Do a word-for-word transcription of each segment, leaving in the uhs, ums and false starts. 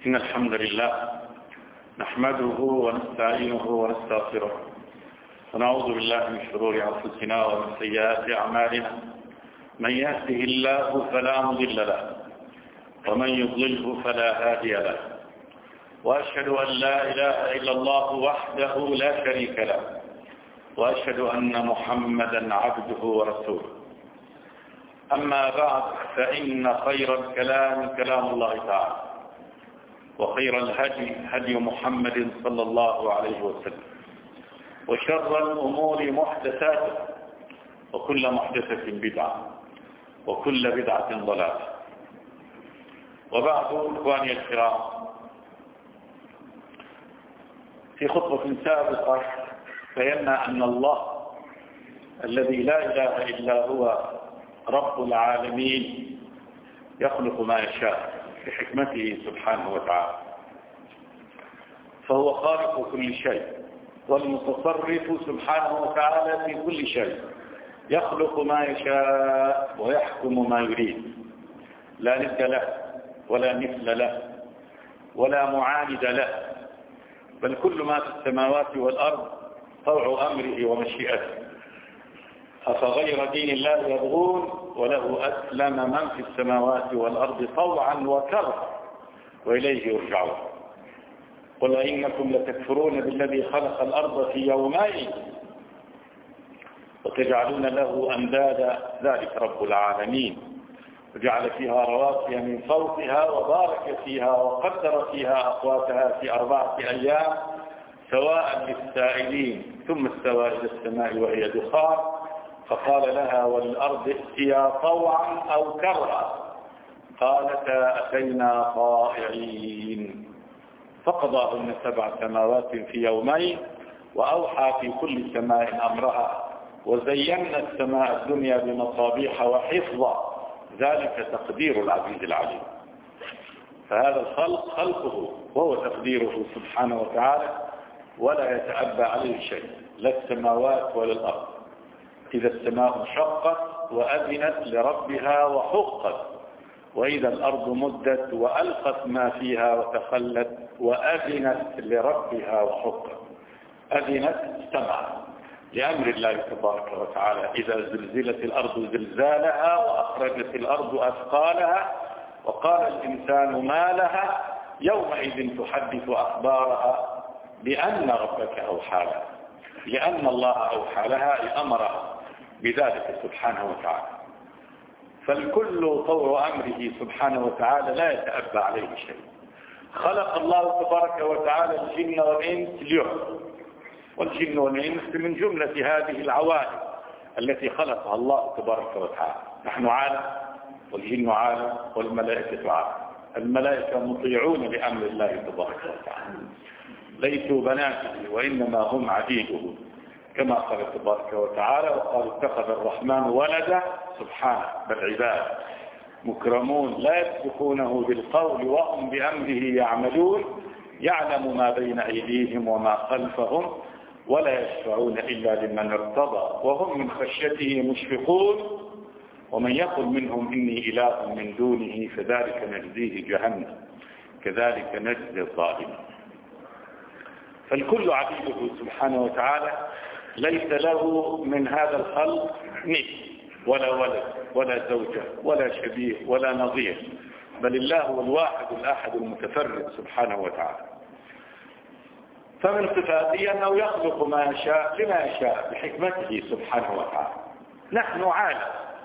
إن الحمد لله نحمده ونستعينه ونستغفره ونعوذ بالله من شرور أنفسنا ومن سيئات أعمالنا. من يهده الله فلا مضل له ومن يضلله فلا هادي له، وأشهد أن لا إله إلا الله وحده لا شريك له، وأشهد أن محمدا عبده ورسوله. أما بعد، فإن خير الكلام كلام الله تعالى، وخير الهدي هدي محمد صلى الله عليه وسلم، وشر الأمور محدثاتها، وكل محدثة بدعة، وكل بدعة ضلالة. وبعد، إخواني الكرام، في خطبة سابقة بينا أن الله الذي لا إله إلا هو رب العالمين يخلق ما يشاء بحكمته سبحانه وتعالى، فهو خالق كل شيء والمتصرف سبحانه وتعالى في كل شيء، يخلق ما يشاء ويحكم ما يريد، لا ند له ولا مثل له ولا معاند له، بل كل ما في السماوات والأرض طوع أمره ومشيئته. أفغير دين الله يبغون وله أسلم من في السماوات والأرض طوعا وكرها وإليه يرجعون. قل إنكم لتكفرون بالذي خلق الأرض في يومين وتجعلون له أندادا، ذلك رب العالمين، وجعل فيها رواسي من فوقها وبارك فيها وقدر فيها أقواتها في أربعة أيام سواء للسائلين، ثم استوى إلى السماء وهي دخان فقال لها والأرض ائتيا طوعا أو كرها قالتا أتينا طائعين، فقضاهن سبع سماوات في يومين وأوحى في كل سماء أمرها وزينا السماء الدنيا بمصابيح وحفظا، ذلك تقدير العزيز العليم. فهذا الخلق خلقه وهو تقديره سبحانه وتعالى، ولا يتأبى عليه شيء، لا السماوات ولا الأرض. إذا السماء انشقت وأذنت لربها وحقت، وإذا الأرض مدت وألقت ما فيها وتخلت وأذنت لربها وحقت. أذنت استمعت لأمر الله تبارك وتعالى. إذا زلزلت الأرض زلزالها وأخرجت الأرض أثقالها وقال الإنسان ما لها يومئذ تحدث أخبارها بأن ربك أوحى لها، لأن الله أوحى لها أمرها بذلك سبحانه وتعالى. فالكل طوع أمره سبحانه وتعالى لا يتأبى عليه شيء. خلق الله تبارك وتعالى الجن والإنس ليعبدوا، والجن والإنس من جملة هذه العوالم التي خلقها الله تبارك وتعالى. نحن عالم والجن عالم والملائكة عالم. الملائكة مطيعون لأمر الله تبارك وتعالى، ليسوا بناته وإنما هم عبيده، كما قال تبارك وتعالى وقال اتخذ الرحمن ولدا سبحانه، بل عباد مكرمون لا يسبقونه بالقول وهم بأمره يعملون، يعلم ما بين أيديهم وما خلفهم ولا يشفعون إلا لمن ارتضى وهم من خشيته مشفقون، ومن يقل منهم إني إله من دونه فذلك نجزيه جهنم كذلك نجزي الظالمين. فالكل عبيده سبحانه وتعالى، ليس له من هذا الخلق مثل ولا ولد ولا زوجة ولا شبيه ولا نظير، بل الله هو الواحد الأحد المتفرد سبحانه وتعالى. فمن صفاته أنه يخلق ما يشاء لما يشاء بحكمته سبحانه وتعالى. نحن عالم،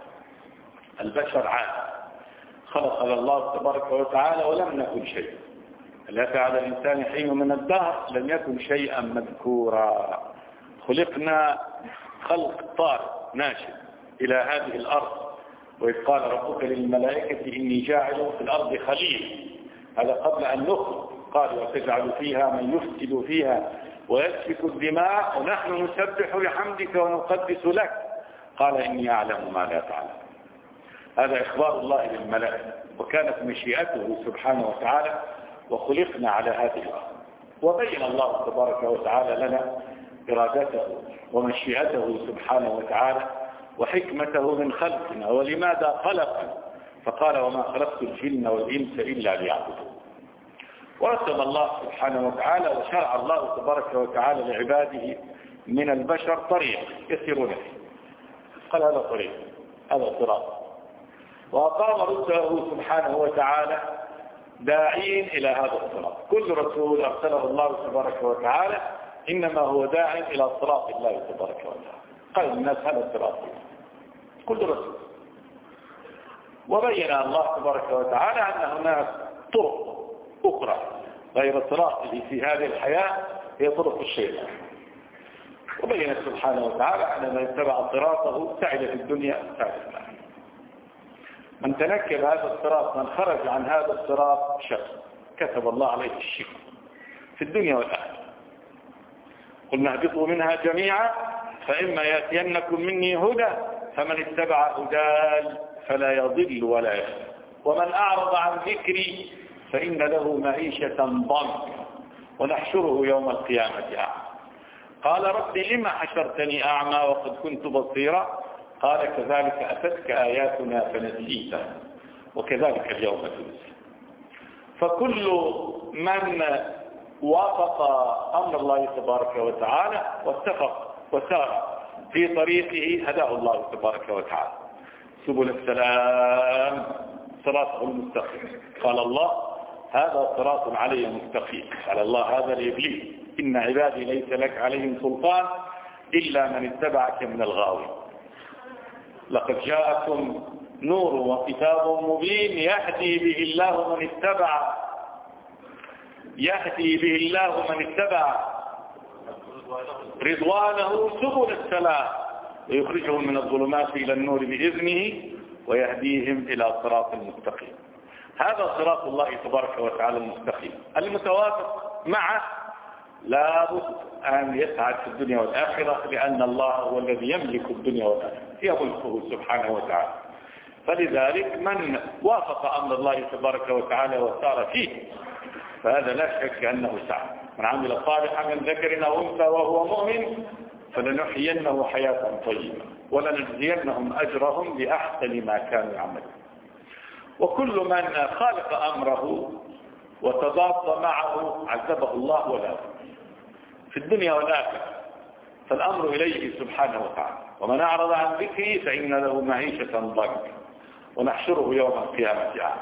البشر عالم، خلقنا الله تبارك وتعالى ولم نكن شيء. أتى على الإنسان حين من الدهر لم يكن شيئا مذكورا. خلقنا خلق طارئ ناشئ إلى هذه الأرض، وإذ قال ربك للملائكة إني جاعل في الأرض خليل، هذا قبل أن نخلق. قال وتجعل فيها من يفسد فيها ويسفك الدماء ونحن نسبح بحمدك ونقدس لك، قال إني أعلم ما لا تعلم. هذا إخبار الله للملائكة، وكانت مشيئته سبحانه وتعالى وخلقنا على هذه الأرض. وبين الله تبارك وتعالى لنا إرادته ومشيئته سبحانه وتعالى وحكمته من خلقنا ولماذا خلقنا، فقال وما خلقت الجن والإنس إلا ليعبدون. ورسم الله سبحانه وتعالى وشرع الله تبارك وتعالى لعباده من البشر طريق يسيرون فيه، قال هذا طريق، هذا صراط، وأقام رسله سبحانه وتعالى داعين إلى هذا الصراط. كل رسول أرسله الله تبارك وتعالى إنما هو داع إلى صراط الله تبارك وتعالى، قال الناس هذا الصراط كل رسول. وبين الله تبارك وتعالى أن هناك طرق أخرى غير صراطه في هذه الحياة هي طرق الشيطان. وبين سبحانه وتعالى أن من اتبع صراطه سعد في الدنيا سعد في الآخرة. من تنكب هذا الصراط، من خرج عن هذا الصراط شخص كتب الله عليه الشقاء في الدنيا والآخرة. قلنا اهبطوا منها جميعا فإما يأتينكم مني هدى فمن اتبع هداي فلا يضل ولا يشقى ومن أعرض عن ذكري فإن له معيشة ضنكا ونحشره يوم القيامة أعمى. قال رب لما حشرتني أعمى وقد كنت بصيرا قال كذلك أتتك آياتنا فنسيتها وكذلك اليوم تنسى. فكل من وافق أمر الله تبارك وتعالى واتفق وسار في طريقه هداه الله تبارك وتعالى سبل السلام صراطه المستقيم. قال الله هذا صراط علي مستقيم. قال الله هذا لإبليس إن عبادي ليس لك عليهم سلطان إلا من اتبعك من الغاوي. لقد جاءكم نور وكتاب مبين يهدي به الله من اتبع يهدي به الله من اتبع رضوانه سبل السلام ويخرجهم من الظلمات إلى النور بإذنه ويهديهم إلى صراط مستقيم. هذا صراط الله تبارك وتعالى المستقيم المتوافق معه لابد أن يسعد في الدنيا والآخرة، لأن الله هو الذي يملك الدنيا والآخرة هي ملكه سبحانه وتعالى. فلذلك من وافق أمر الله تبارك وتعالى وسار فيه فهذا لا شك أنه سعد. من عمل صالحا من ذكر أو أنثى وهو مؤمن فلنحيينه حياة طيبة ولنجزينهم أجرهم بأحسن ما كانوا يعملون. وكل من خالف أمره وتضاد معه عذبه الله ولا في الدنيا والآخرة. فالأمر إليه سبحانه وتعالى. ومن أعرض عن ذكري فإن له معيشة ضنكا ونحشره يوم القيامة أعمى.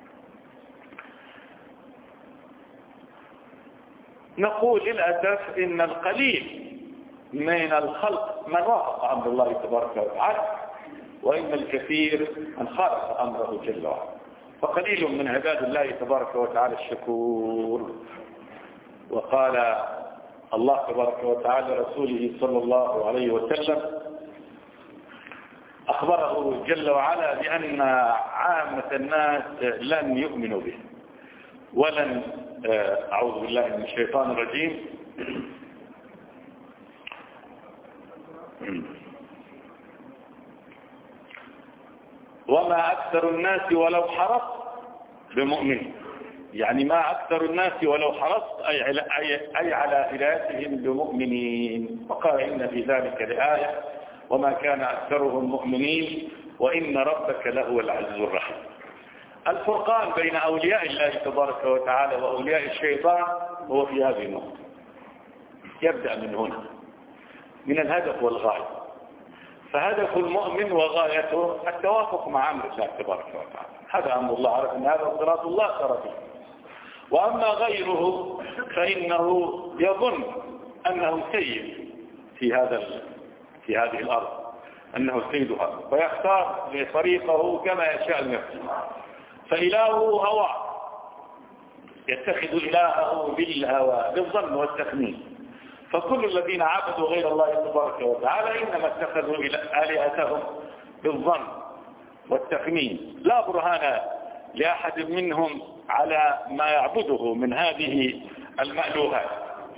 نقول للأسف إن القليل من الخلق من وافق أمر الله تبارك وتعالى وإن الكثير من خالف أمره جل وعلا. فقليل من عباد الله تبارك وتعالى الشكور. وقال الله تبارك وتعالى رسوله صلى الله عليه وسلم أخبره جل وعلا بأن عامة الناس لن يؤمنوا به ولن أعوذ بالله من الشيطان الرجيم وما أكثر الناس ولو حرصت بمؤمن. يعني ما أكثر الناس ولو حرصت أي على, أي على هدايتهم بمؤمنين. وقال إن في ذلك لآية وما كان أكثرهم مؤمنين وإن ربك لهو العزيز الرحيم. الفرقان بين أولياء الله تبارك وتعالى وأولياء الشيطان هو في هذه النقطة. يبدأ من هنا من الهدف والغاية. فهدف المؤمن وغايته التوافق مع أمر الله تبارك وتعالى. هذا أمر الله، عرف أن هذا صراط الله صار فيه. وأما غيره فإنه يظن أنه سيد في هذا في هذه الأرض، أنه سيدها ويختار لطريقه كما يشاء لنفسه. فإلهه هوى يتخذ إلهه بالهوى بالظن والتخمين. فكل الذين عبدوا غير الله تبارك وتعالى إنما اتخذوا آلهتهم بالظن والتخمين. لا برهان لأحد منهم على ما يعبده من هذه المألوهات.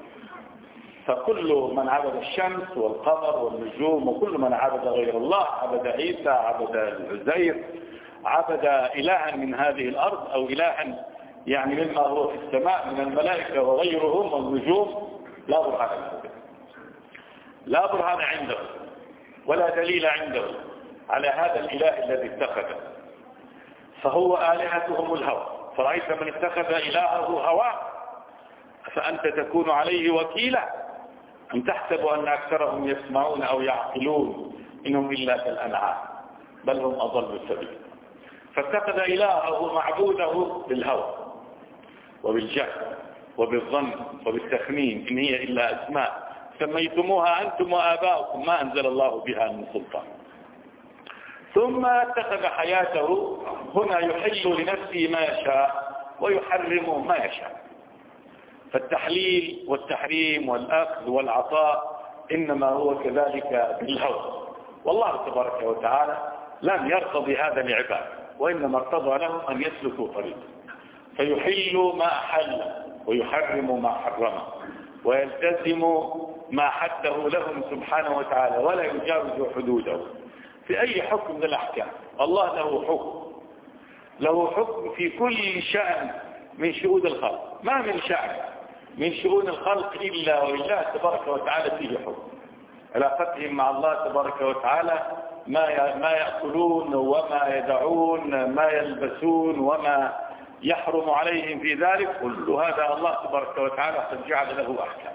فكل من عبد الشمس والقمر والنجوم وكل من عبد غير الله، عبد عيسى، عبد العزير، عبد إلها من هذه الأرض أو إلها يعني مما هو في السماء من الملائكة وغيرهم والنجوم، لا برهان عنده لا برهان عنده ولا دليل عنده على هذا الإله الذي اتخذه. فهو آلهتهم الهوى. فرأيت من اتخذ إلهه هواه فأنت تكون عليه وكيلا أم تحسب أن أكثرهم يسمعون أو يعقلون إنهم إلا كالأنعام بل هم أضل سبيلا. فاتخذ إلهه معبوده بالهوى وبالجهل وبالظن وبالتخمين إن هي إلا أسماء سميتموها أنتم وآباؤكم ما أنزل الله بها من سلطان. ثم اتخذ حياته هنا يحل لنفسه ما يشاء ويحرم ما يشاء. فالتحليل والتحريم والأخذ والعطاء إنما هو كذلك بالهوى. والله تبارك وتعالى لم يرتضي هذا لعباده وإنما ارتضى لهم أن يسلكوا طريقا فيحل ما أحل ويحرم ما حرم ويلتزم ما حده لهم سبحانه وتعالى ولا يجاوز حدوده في أي حكم من الأحكام. الله له حكم له حكم في كل شأن من شؤون الخلق، ما من شأن من شؤون الخلق إلا والله تبارك وتعالى فيه حكم. علاقتهم مع الله تبارك وتعالى ما ما يأكلون وما يدعون ما يلبسون وما يحرم عليهم في ذلك كل هذا الله تبارك وتعالى قد جعل له أحكام.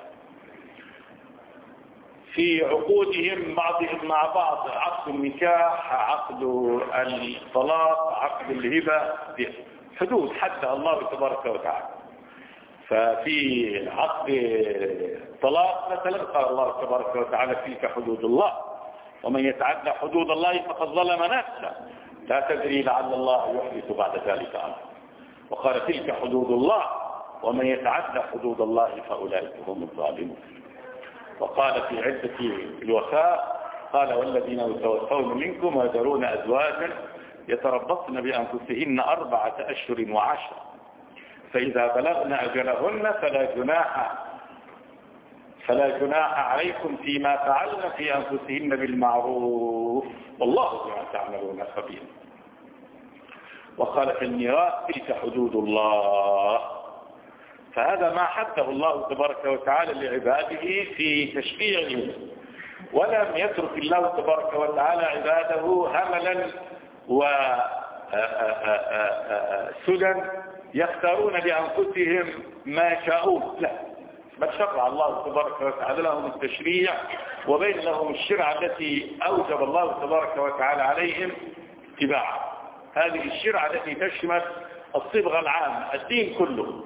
في عقودهم بعضهم مع بعض عقد النكاح عقد الطلاق عقد الهبة حدود حتى الله تبارك وتعالى. ففي عقد طلاق مثلا قال الله تبارك وتعالى تلك حدود الله ومن يتعدى حدود الله فقد ظلم نفسه لا تدري لعل الله يحدث بعد ذلك أمرا. وقال تلك حدود الله ومن يتعدى حدود الله فأولئك هم الظالمون. وقال في عدة الوفاء قال والذين يتوفون منكم ويذرون أزواجا يتربصن بأنفسهن أربعة أشهر وعشرة فإذا بلغن أجلهن فلا جناح فلا جناح عليكم فيما فعلن في أنفسهن بالمعروف والله بما تعملون خبير. وقال في الميراث تلك حدود الله. فهذا ما حده الله تبارك وتعالى لعباده في تشريعه ولم يترك الله تبارك وتعالى عباده هملا وسدى يختارون لأنفسهم ما يشاءون لا بل شرع الله تبارك وتعالى لهم التشريع وبين لهم الشرع التي أوجب الله تبارك وتعالى عليهم اتباعها. هذه الشرع التي تشمل الصبغة العامة الدين كله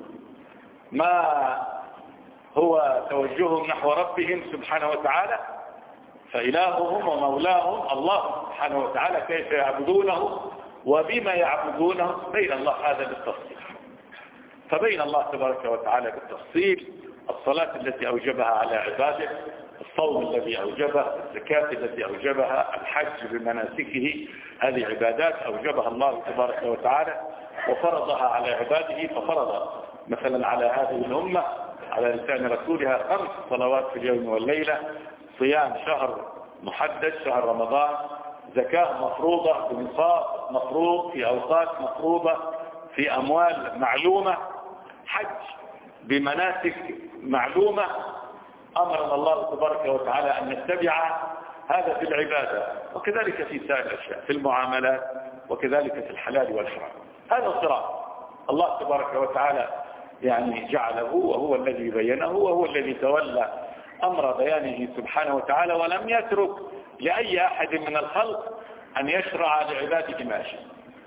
ما هو توجههم نحو ربهم سبحانه وتعالى فإلههم ومولاهم الله سبحانه وتعالى كيف يعبدونه وبما يعبدونه بين الله هذا بالتفصيل. فبين الله تبارك وتعالى بالتفصيل الصلاة التي أوجبها على عباده الصوم الذي أوجبه الزكاة التي أوجبها الحج بمناسكه هذه عبادات أوجبها الله تبارك وتعالى وفرضها على عباده. ففرض مثلا على هذه الأمة على لسان رسولها خمس صلوات في اليوم والليلة صيام شهر محدد شهر رمضان زكاة مفروضة بنصاب مفروض في أوقات مفروضة في أموال معلومة حج بمناسك معلومة أمرنا الله تبارك وتعالى أن نتبع هذا في العبادة وكذلك في سائر الأشياء في المعاملات وكذلك في الحلال والحرام. هذا صراط الله تبارك وتعالى يعني جعله وهو الذي بينه وهو الذي تولى أمر بيانه سبحانه وتعالى ولم يترك لأي أحد من الخلق أن يشرع لعباده ما شاء.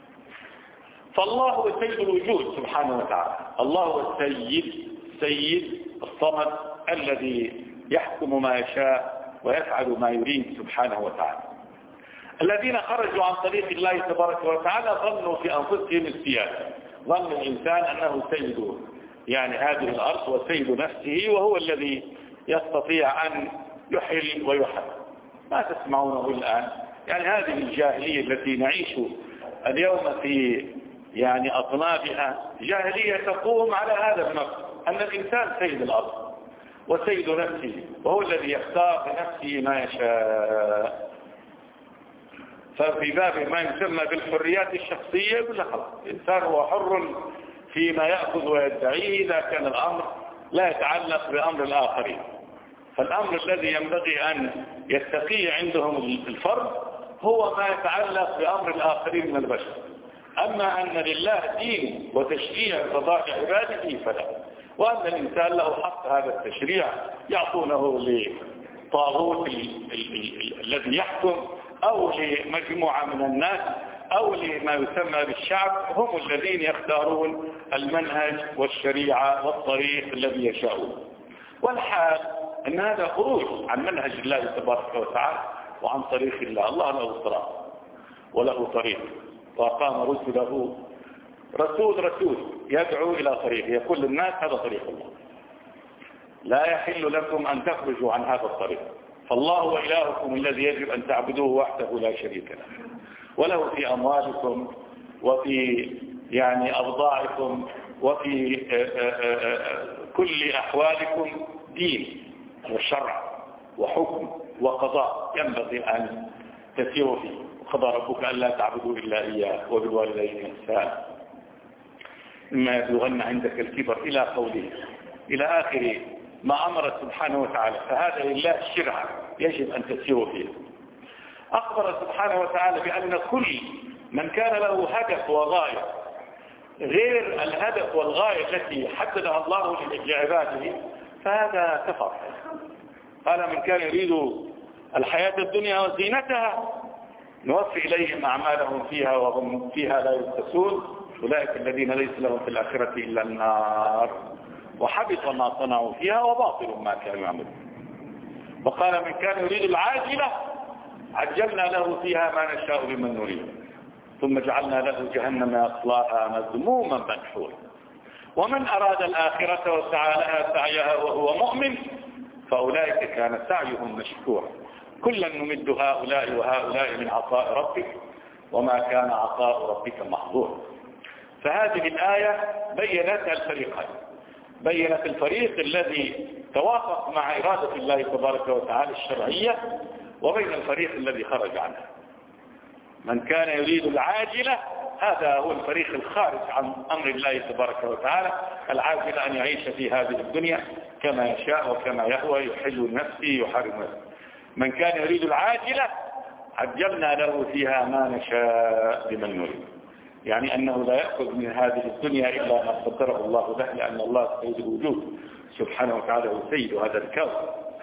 فالله هو سيد الوجود سبحانه وتعالى. الله هو السيد سيد الصمد الذي يحكم ما يشاء ويفعل ما يريد سبحانه وتعالى. الذين خرجوا عن طريق الله تبارك وتعالى ظنوا في أنفسهم السيادة. ظن الإنسان أنه سيد يعني هذه الأرض وسيد نفسه وهو الذي يستطيع أن يحل ويحل. ما تسمعونه الآن يعني هذه الجاهلية التي نعيش اليوم في يعني أطنابها جاهلية تقوم على هذا النص أن الإنسان سيد الأرض وسيد نفسه وهو الذي يختار بنفسه ما يشاء. ففي باب ما يسمى بالحريات الشخصية يقول لك الإنسان هو حر فيما يأخذ ويدعيه إذا كان الأمر لا يتعلق بأمر الآخرين. فالأمر الذي ينبغي أن يتقي عندهم الفرد هو ما يتعلق بأمر الآخرين من البشر. أما أن لله دين وتشريع قضاء عباده فلا، وأن الإنسان له حق هذا التشريع يعطونه لطاغوت الذي يحكم أو لمجموعة من الناس أو لما يسمى بالشعب، هم الذين يختارون المنهج والشريعة والطريق الذي يشاءون. والحال أن هذا خروج عن منهج الله تبارك وتعالى وعن طريق الله. الله له صراط وله طريق، وأقام رسله رسول رسول يدعو إلى طريق، يقول للناس هذا طريق الله، لا يحل لكم أن تخرجوا عن هذا الطريق، فالله وإلهكم الذي يجب أن تعبدوه وحده لا شريك له، وله في أموالكم وفي يعني أبضاعكم وفي كل أحوالكم دين وشرع وحكم وقضاء ينبغي أن تسيروا فيه. وقضى ربك ألا تعبدوا إلا إياه وبالوالدين إحسانا إما يبلغن عندك الكبر إلى قوله إلى آخر ما أمر سبحانه وتعالى. فهذا لله الشرع يجب أن تسيروا فيه. أخبر سبحانه وتعالى بأن كل من كان له هدف وغاية غير الهدف والغاية التي حددها الله لعباده فهذا كفر. قال من كان يريد الحياة الدنيا وزينتها نوفي إليهم أعمالهم فيها وهم فيها لا يبخسون أولئك الذين ليس لهم في الآخرة إلا النار وحبط ما صنعوا فيها وباطل ما كانوا يعملون. وقال من كان يريد العاجلة عجلنا له فيها ما نشاء لمن نريد ثم جعلنا له جهنم يصلاها مذموما مدحورا. ومن أراد الآخرة وسعى لها سعيها وهو مؤمن فأولئك كان سعيهم مشكورا كلا نمد هؤلاء وهؤلاء من عطاء ربك وما كان عطاء ربك محظورا. فهذه الآية بينت الفريقين، بينت الفريق الذي توافق مع إرادة الله تبارك وتعالى الشرعية وبين الفريق الذي خرج عنها. من كان يريد العاجلة هذا هو الفريق الخارج عن أمر الله تبارك وتعالى، العاجلة أن يعيش في هذه الدنيا كما يشاء وكما يهوى يحل نفسه يحرم نفسه. من كان يريد العاجلة عجلنا له فيها ما نشاء لمن نريد، يعني أنه لا يأخذ من هذه الدنيا إلا ما قدره الله له، لأن الله سيد الوجود سبحانه وتعالى هو سيد هذا الكون.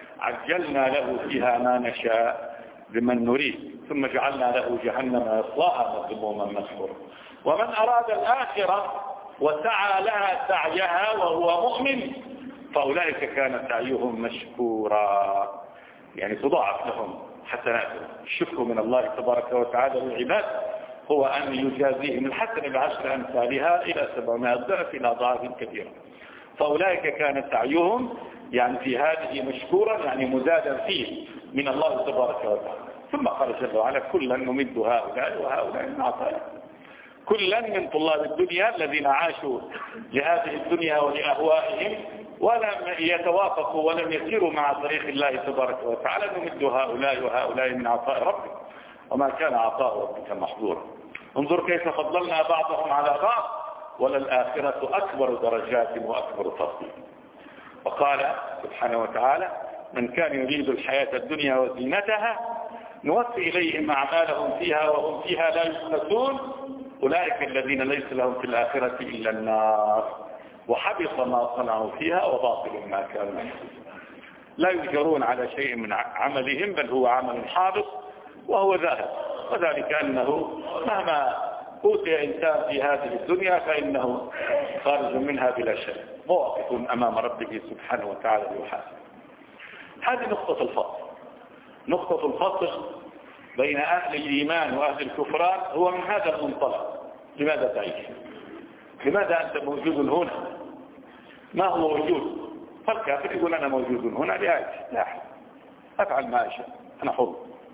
عجلنا له فيها ما نشاء لمن نريد ثم جعلنا له جهنم يصلاها مذموما مدحورا. ومن أراد الآخرة وسعى لها سعيها وهو مؤمن فأولئك كان سعيهم مشكورا، يعني تضاعف لهم حسناتهم. الشكر من الله تبارك وتعالى للعباد هو أن يجازيهم الحسنة بعشر أمثالها إلى سبعمائة ضعف إلى أضعاف كثيرة. فأولئك كان سعيهم يعني في هذه مشكورا يعني مزادا فيه من الله تبارك وتعالى. ثم قال جل وعلا كلا نمد هؤلاء وهؤلاء من عطاء. كلا من طلاب الدنيا الذين عاشوا لهذه الدنيا ولأهوائهم ولم يتوافقوا ولم يسيروا مع طريق الله تبارك وتعالى نمد هؤلاء وهؤلاء من عطاء ربك وما كان عطاء ربك محظورا. انظر كيف فضلنا بعضهم على بعض وللآخرة أكبر درجات وأكبر تفضيل. وقال سبحانه وتعالى من كان يريد الحياة الدنيا وزينتها نوفي إليهم أعمالهم فيها وهم فيها لا يبخسون أولئك الذين ليس لهم في الآخرة إلا النار وحبط ما صنعوا فيها وباطل ما كانوا يعملون. لا يجرون على شيء من عملهم بل هو عمل حابط وهو ذاهب، وذلك أنه مهما أوتي إنسان في هذه الدنيا فإنه خارج منها بلا شيء موقف أمام ربه سبحانه وتعالى ليحاسب. هذه نقطة الفصل. نقطة الفصل بين أهل الإيمان وأهل الكفران هو من هذا المنطلق. لماذا تعيش؟ لماذا أنت موجود هنا؟ ما هو وجود؟ فالكافر يقول أنا موجود هنا لأعيش، لا أفعل ما أشاء، أنا حر.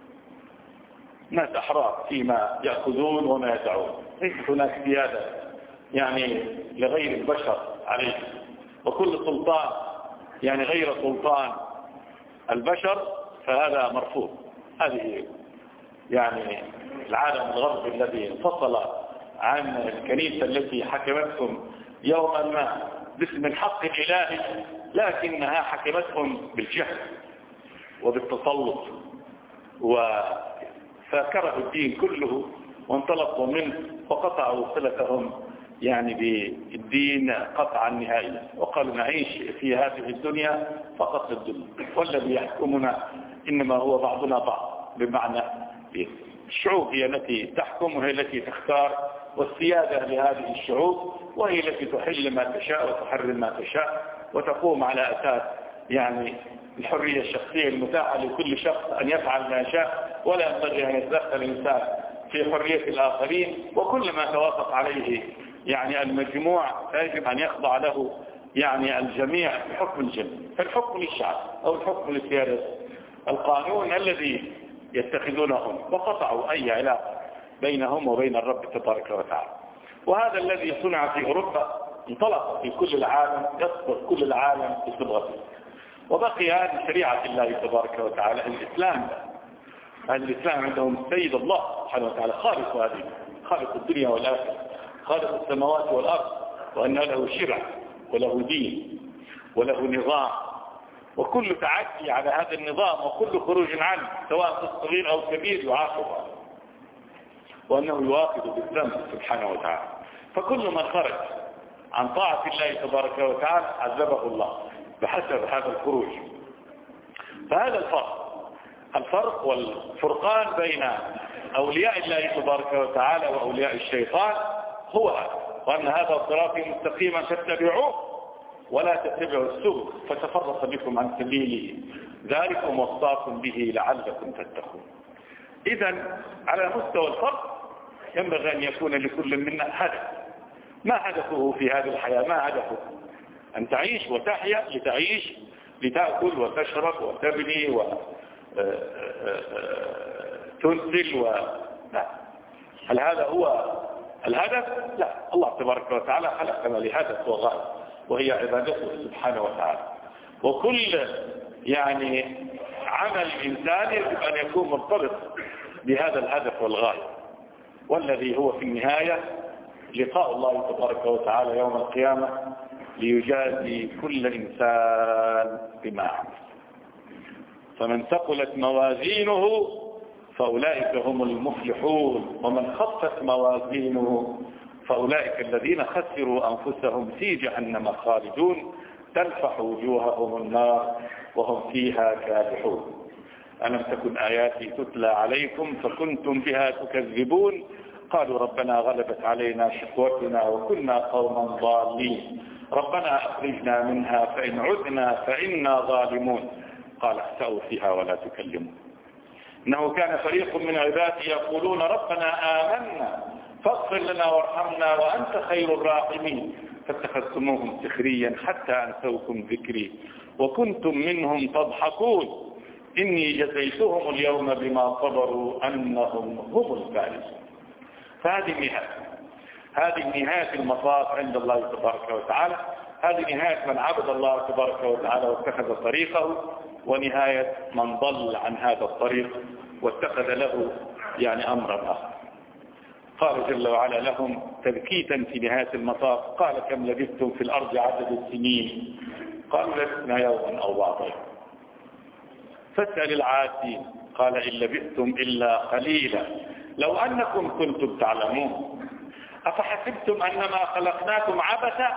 ناس أحرار فيما يأخذون وما يدعون، ليس هناك زيادة يعني لغير البشر عليه، وكل سلطان يعني غير سلطان البشر فهذا مرفوض. هذه يعني العالم الغربي الذي انفصل عن الكنيسة التي حكمتهم يوما ما باسم الحق الإلهي لكنها حكمتهم بالجهل وبالتسلط، وفكره الدين كله وانطلقوا منه وقطعوا صلتهم يعني بالدين قطعا نهائيا، وقالوا نعيش في هذه الدنيا فقط الدنيا، والذي يحكمنا إنما هو بعضنا بعض، بمعنى الشعوب هي التي تحكم وهي التي تختار، والسيادة لهذه الشعوب، وهي التي تحل ما تشاء وتحرم ما تشاء، وتقوم على أساس يعني الحرية الشخصية المتاحة لكل شخص أن يفعل ما شاء، ولا ينبغي أن يتدخل الإنسان في حرية الآخرين، وكل ما توافق عليه يعني المجموع يجب أن يخضع له يعني الجميع بحكم الجميع، فالحكم للشعب أو الحكم للسيادة القانون الذي يتخذونهم، وقطعوا أي علاقة بينهم وبين الرب تبارك وتعالى. وهذا الذي صنع في أوروبا انطلق في كل العالم، يصبر كل العالم بصبغته، وبقي هذه شريعة الله تبارك وتعالى الإسلام. هذا الإسلام عندهم سيد الله سبحانه وتعالى خالق هذه، خالق الدنيا والآخرة، خالق السماوات والأرض، وأن له شرع وله دين وله نظام، وكل تعدي على هذا النظام وكل خروج عنه سواء في الصغير أو الكبير يعاقب، وأنه يواخذ بالذنب سبحانه وتعالى. فكل من خرج عن طاعة الله تبارك وتعالى عذبه الله بحسب هذا الخروج. فهذا الفرق الفرق والفرقان بين أولياء الله تبارك وتعالى وأولياء الشيطان هو هذا، وأن هذا صراطي مستقيما فاتبعوه ولا تتبعوا السبل فتفرق بكم عن سبيله ذلكم وصاكم به لعلكم تتقون. إذن على مستوى الفرد ينبغي أن يكون لكل منا هدف. ما هدفه في هذه الحياة؟ ما هدفه؟ أن تعيش وتحيا لتعيش لتأكل وتشرب وتبني وتنزل و... لا. هل هذا هو الهدف؟ لا، الله تبارك وتعالى خلقنا لهدف وغاية، وهي عبادته سبحانه وتعالى. وكل يعني عمل إنسان يجب أن يكون مرتبط بهذا الهدف والغاية، والذي هو في النهاية لقاء الله تبارك وتعالى يوم القيامة ليجازي كل إنسان بما عمل. فمن ثقلت موازينه فأولئك هم المفلحون، ومن خفت موازينه فأولئك الذين خسروا أنفسهم في جهنم خالدون تلفح وجوههم النار وهم فيها كالحون. ألم تكن آياتي تتلى عليكم فكنتم بها تكذبون قالوا ربنا غلبت علينا شقوتنا وكنا قوما ضالين ربنا أخرجنا منها فإن عدنا فإنا ظالمون قال اخسأوا فيها ولا تكلمون إنه كان فريق من عبادي يقولون ربنا آمنا فاغفر لنا وارحمنا وأنت خير الراحمين فاتخذتموهم سخريا حتى أنسوكم ذكري وكنتم منهم تضحكون إني جزيتهم اليوم بما صبروا أنهم هم الفائزون. فهذه النهاية، هذه نهاية المطاف عند الله تبارك وتعالى، هذه نهاية من عبد الله تبارك وتعالى واتخذ طريقه، ونهاية من ضل عن هذا الطريق واتخذ له يعني أمرا آخر. قال جل وعلا لهم تبكيتا في نهاية المطاف قال كم لبثتم في الأرض عدد السنين قالوا لبثنا يوما أو بعض يوم فاسأل العادين قال إن لبثتم إلا قليلا لو أنكم كنتم تعلمون أفحسبتم أنما خلقناكم عبثا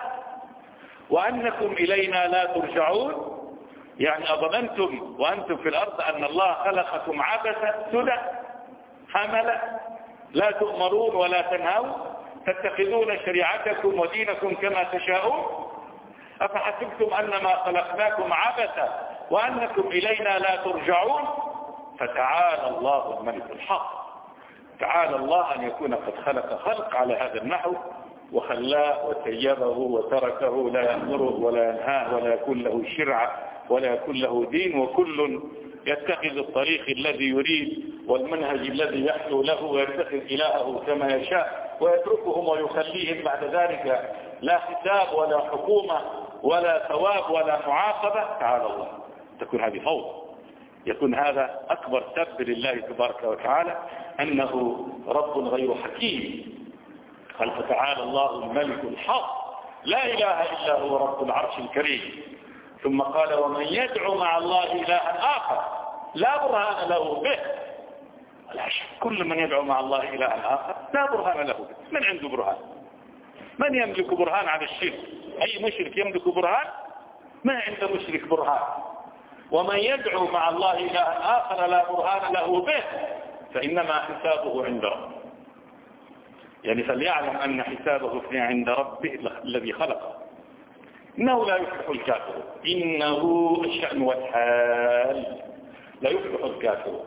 وأنكم إلينا لا ترجعون. يعني أظننتم وأنتم في الأرض أن الله خلقكم عبثا سدى حملا لا تؤمرون ولا تنهون تتخذون شريعتكم ودينكم كما تشاءون. أفحسبتم أنما خلقناكم عبثا وأنكم إلينا لا ترجعون. فتعالى الله الملك الحق، تعالى الله أن يكون قد خلق خلق على هذا النحو وخلاه وسيبه وتركه لا يأمره ولا ينهاه ولا يكون له شرعة ولا يكون له دين، وكل يتخذ الطريق الذي يريد والمنهج الذي يحلو له ويتخذ إلهه كما يشاء ويتركهم ويخليهم بعد ذلك لا حساب ولا حكومة ولا ثواب ولا معاقبة. تعالى الله، تكون هذه فوضى، يكون هذا أكبر سب لله تبارك وتعالى أنه رب غير حكيم. قال فتعالى الله الملك الحق لا إله إلا هو رب العرش الكريم. ثم قال ومن يدعو مع الله إلها آخر لا برهان له به لا شك كل من يدعو مع الله إلها آخر لا برهان له. من عنده برهان؟ من يملك برهان على الشرك؟ أي مشرك يملك برهان؟ ما عنده مشرك برهان. ومن يدعو مع الله إلها آخر لا برهان له به فإنما حسابه عند ربه. يعني فليعلم أن حسابه في عند ربه الذي خلقه. إنه لا يفلح الكافر، إنه الشأن والحال لا يفلح الكافر.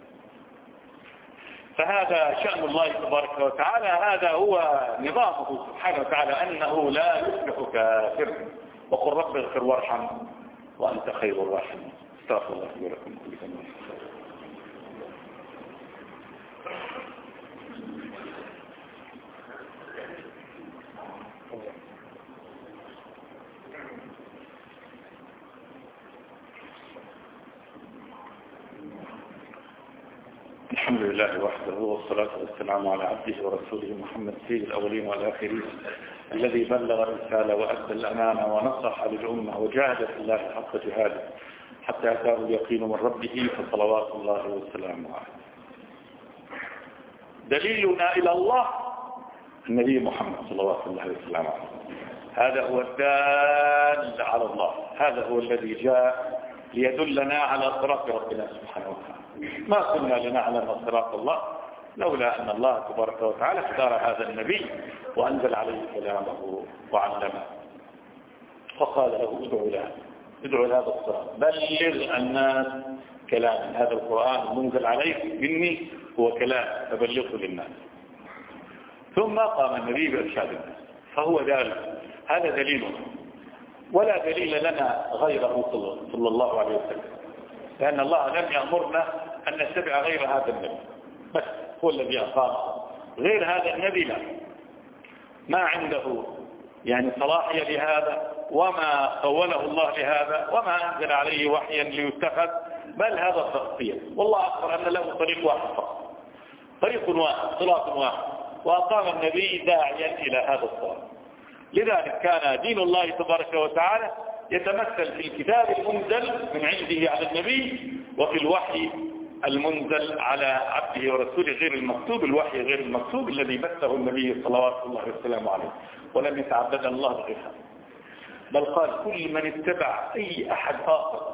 فهذا شأن الله تبارك وتعالى، هذا هو نظامه سبحانه وتعالى، أنه لا يفلح كافر. وقل رب اغفر وارحم وأنت خير الراحمين. استغفر الله لي ولكم كل ذنب. الحمد لله وحده والصلاة والسلام على عبده ورسوله محمد سيد الأولين والآخرين الذي بلغ الرسالة وأدى الأمانة ونصح للأمة وجاهد في الله حق جهاده حتى أتاه اليقين من ربه فصلوات الله وسلامه عليه. دليلنا إلى الله النبي محمد صلوات الله وسلامه عليه، هذا هو الدال على الله، هذا هو الذي جاء ليدلنا على صراط ربنا سبحانه وتعالى. ما كنا لنعلم صراط الله لولا أن الله تبارك وتعالى اختار هذا النبي وأنزل عليه كلامه وعلمه فقال له ادعو له ادعو هذا الصراط، بلغ الناس كلام هذا القرآن المنزل عليك مني هو كلام فبلغه للناس. ثم قام النبي بإرشاد الناس، فهو ذلك، هذا دليلنا ولا دليل لنا غيره صلى الله عليه وسلم، لأن الله لم يأمرنا أن نتبع غير هذا النبي، بس هو الذي أقام. غير هذا النبي لا، ما عنده يعني صلاحية لهذا، وما قوله الله لهذا، وما أنزل عليه وحيا ليتخذ، بل هذا تغطية. والله أخبر أن له طريق واحد فقط، طريق واحد، صراط واحد، وأقام النبي داعيا إلى هذا الصراط. لذلك كان دين الله تبارك وتعالى يتمثل في الكتاب المنزل من عنده على النبي، وفي الوحي المنزل على عبده ورسوله غير المكتوب، الوحي غير المكتوب الذي بثه النبي صلوات الله وسلامه عليه، ولم يتعبد الله بغيرها. بل قال كل من اتبع أي أحد آخر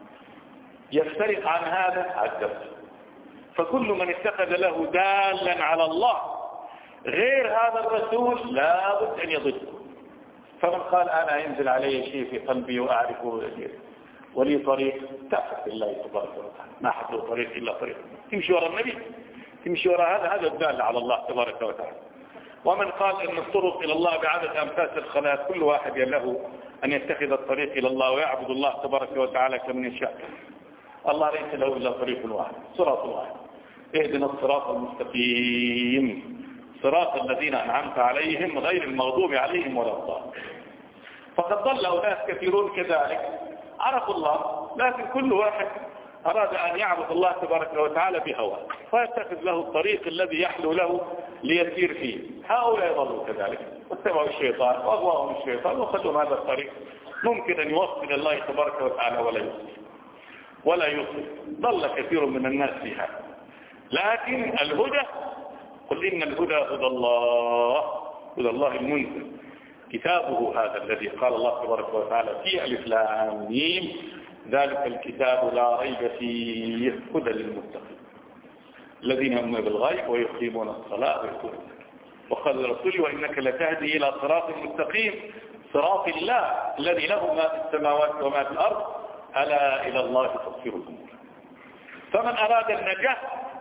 يفترق عن هذا عذبه. فكل من اتخذ له دالا على الله غير هذا الرسول لا بد أن يضل. فمن قال أنا ينزل علي شيء في قلبي وأعرفه ولي طريق، تعرف الله تبارك وتعالى، ما حد له طريق إلا طريق، تمشي وراء النبي، تمشي وراء هذا، هذا الدال على الله تبارك وتعالى. ومن قال أن الطرق إلى الله بعدد أنفاس الخلاء، كل واحد له أن يتخذ الطريق إلى الله ويعبد الله تبارك وتعالى كمن يشاء. الله ليس له إلا طريق واحد، صراط واحد، اهدنا الصراط المستقيم صراط الذين أنعمت عليهم غير المغضوب عليهم ولا الضالين. فقد ضل أناس كثيرون كذلك عرفوا الله، لكن كل واحد أراد أن يعبد الله تبارك وتعالى بهوى، فيتخذ له الطريق الذي يحلو له ليسير فيه. هؤلاء يضلوا كذلك واتبعوا الشيطان وأغواهم الشيطان وخذوا هذا الطريق، ممكن أن يوصل الله تبارك وتعالى ولا يوصل ولا يوصل. ضل كثير من الناس فيها. لكن الهدى، قل إن الهدى هدى الله، هدى الله المنزل كتابه هذا الذي قال الله تبارك وتعالى في ألف لام ميم ذلك الكتاب لا ريب فيه هدى للمتقين الذين يؤمنون بالغيب ويقيمون الصلاة ويؤتون الزكاة. وقال الرسول وإنك لتهدي إلى صراط مستقيم صراط الله الذي له ما في السماوات وما في الأرض ألا إلى الله تصير الأمور. فمن أراد النجاة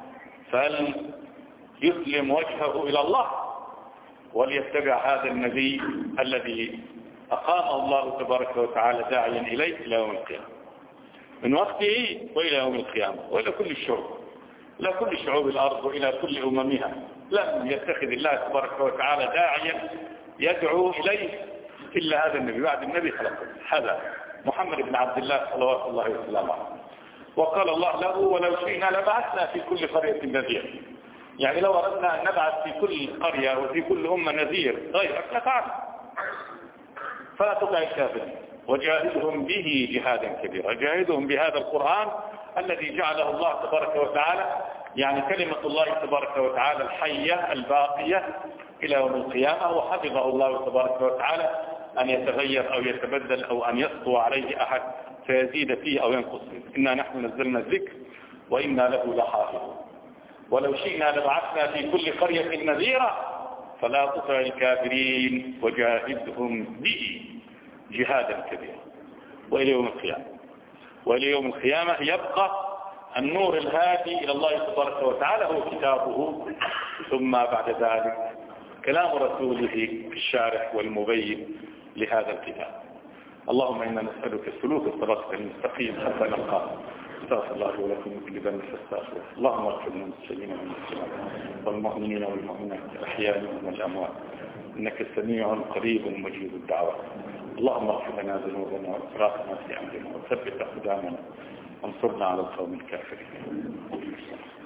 فليسلم وجهه إلى الله وليتبع هذا النبي الذي أقامه الله تبارك وتعالى داعيا إليه إلى يوم القيامة، من وقته وإلى يوم القيامة، وإلى كل الشعوب، إلى كل شعوب الأرض وإلى كل أممها. لم يتخذ الله تبارك وتعالى داعيا يدعو إليه إلا هذا النبي، بعد النبي خلقه هذا محمد بن عبد الله صلوات الله وسلامه عليه. وقال الله له ولو شئنا لبعثنا في كل قرية نذير، يعني لو أردنا أن نبعث في كل قرية وفي كل أمة نذير غيرك لفعلنا. فلا تطع الكافرين وجاهدهم به جهادا كبيرا، جاهدهم بهذا القرآن الذي جعله الله تبارك وتعالى يعني كلمة الله تبارك وتعالى الحية الباقية إلى يوم القيامة، وحفظه الله تبارك وتعالى أن يتغير أو يتبدل أو أن يسطو عليه أحد فيزيد فيه أو ينقص فيه. إنا نحن نزلنا الذكر وإنا له لحافظون. ولو شئنا لبعثنا في كل قرية نذيرا فلا تطع الكافرين وجاهدهم به جهادا كبيرا. وإلى يوم القيامة وإلى يوم القيامة يبقى النور الهادي إلى الله تبارك وتعالى هو كتابه، ثم بعد ذلك كلام رسوله الشارح والمبين لهذا الكتاب. اللهم إنا نسألك سلوك الصراط المستقيم حتى نلقاك. استغفر الله ولكم من كل ذنب فاستغفروه. اللهم اغفر للمسلمين والمسلمات والمؤمنين والمؤمنات الأحياء منهم والأموات إنك سميع قريب مجيب الدعوات. اللهم اغفر لنا ذنوبنا وإسرافنا في أمرنا وثبت أقدامنا وانصرنا على القوم الكافرين.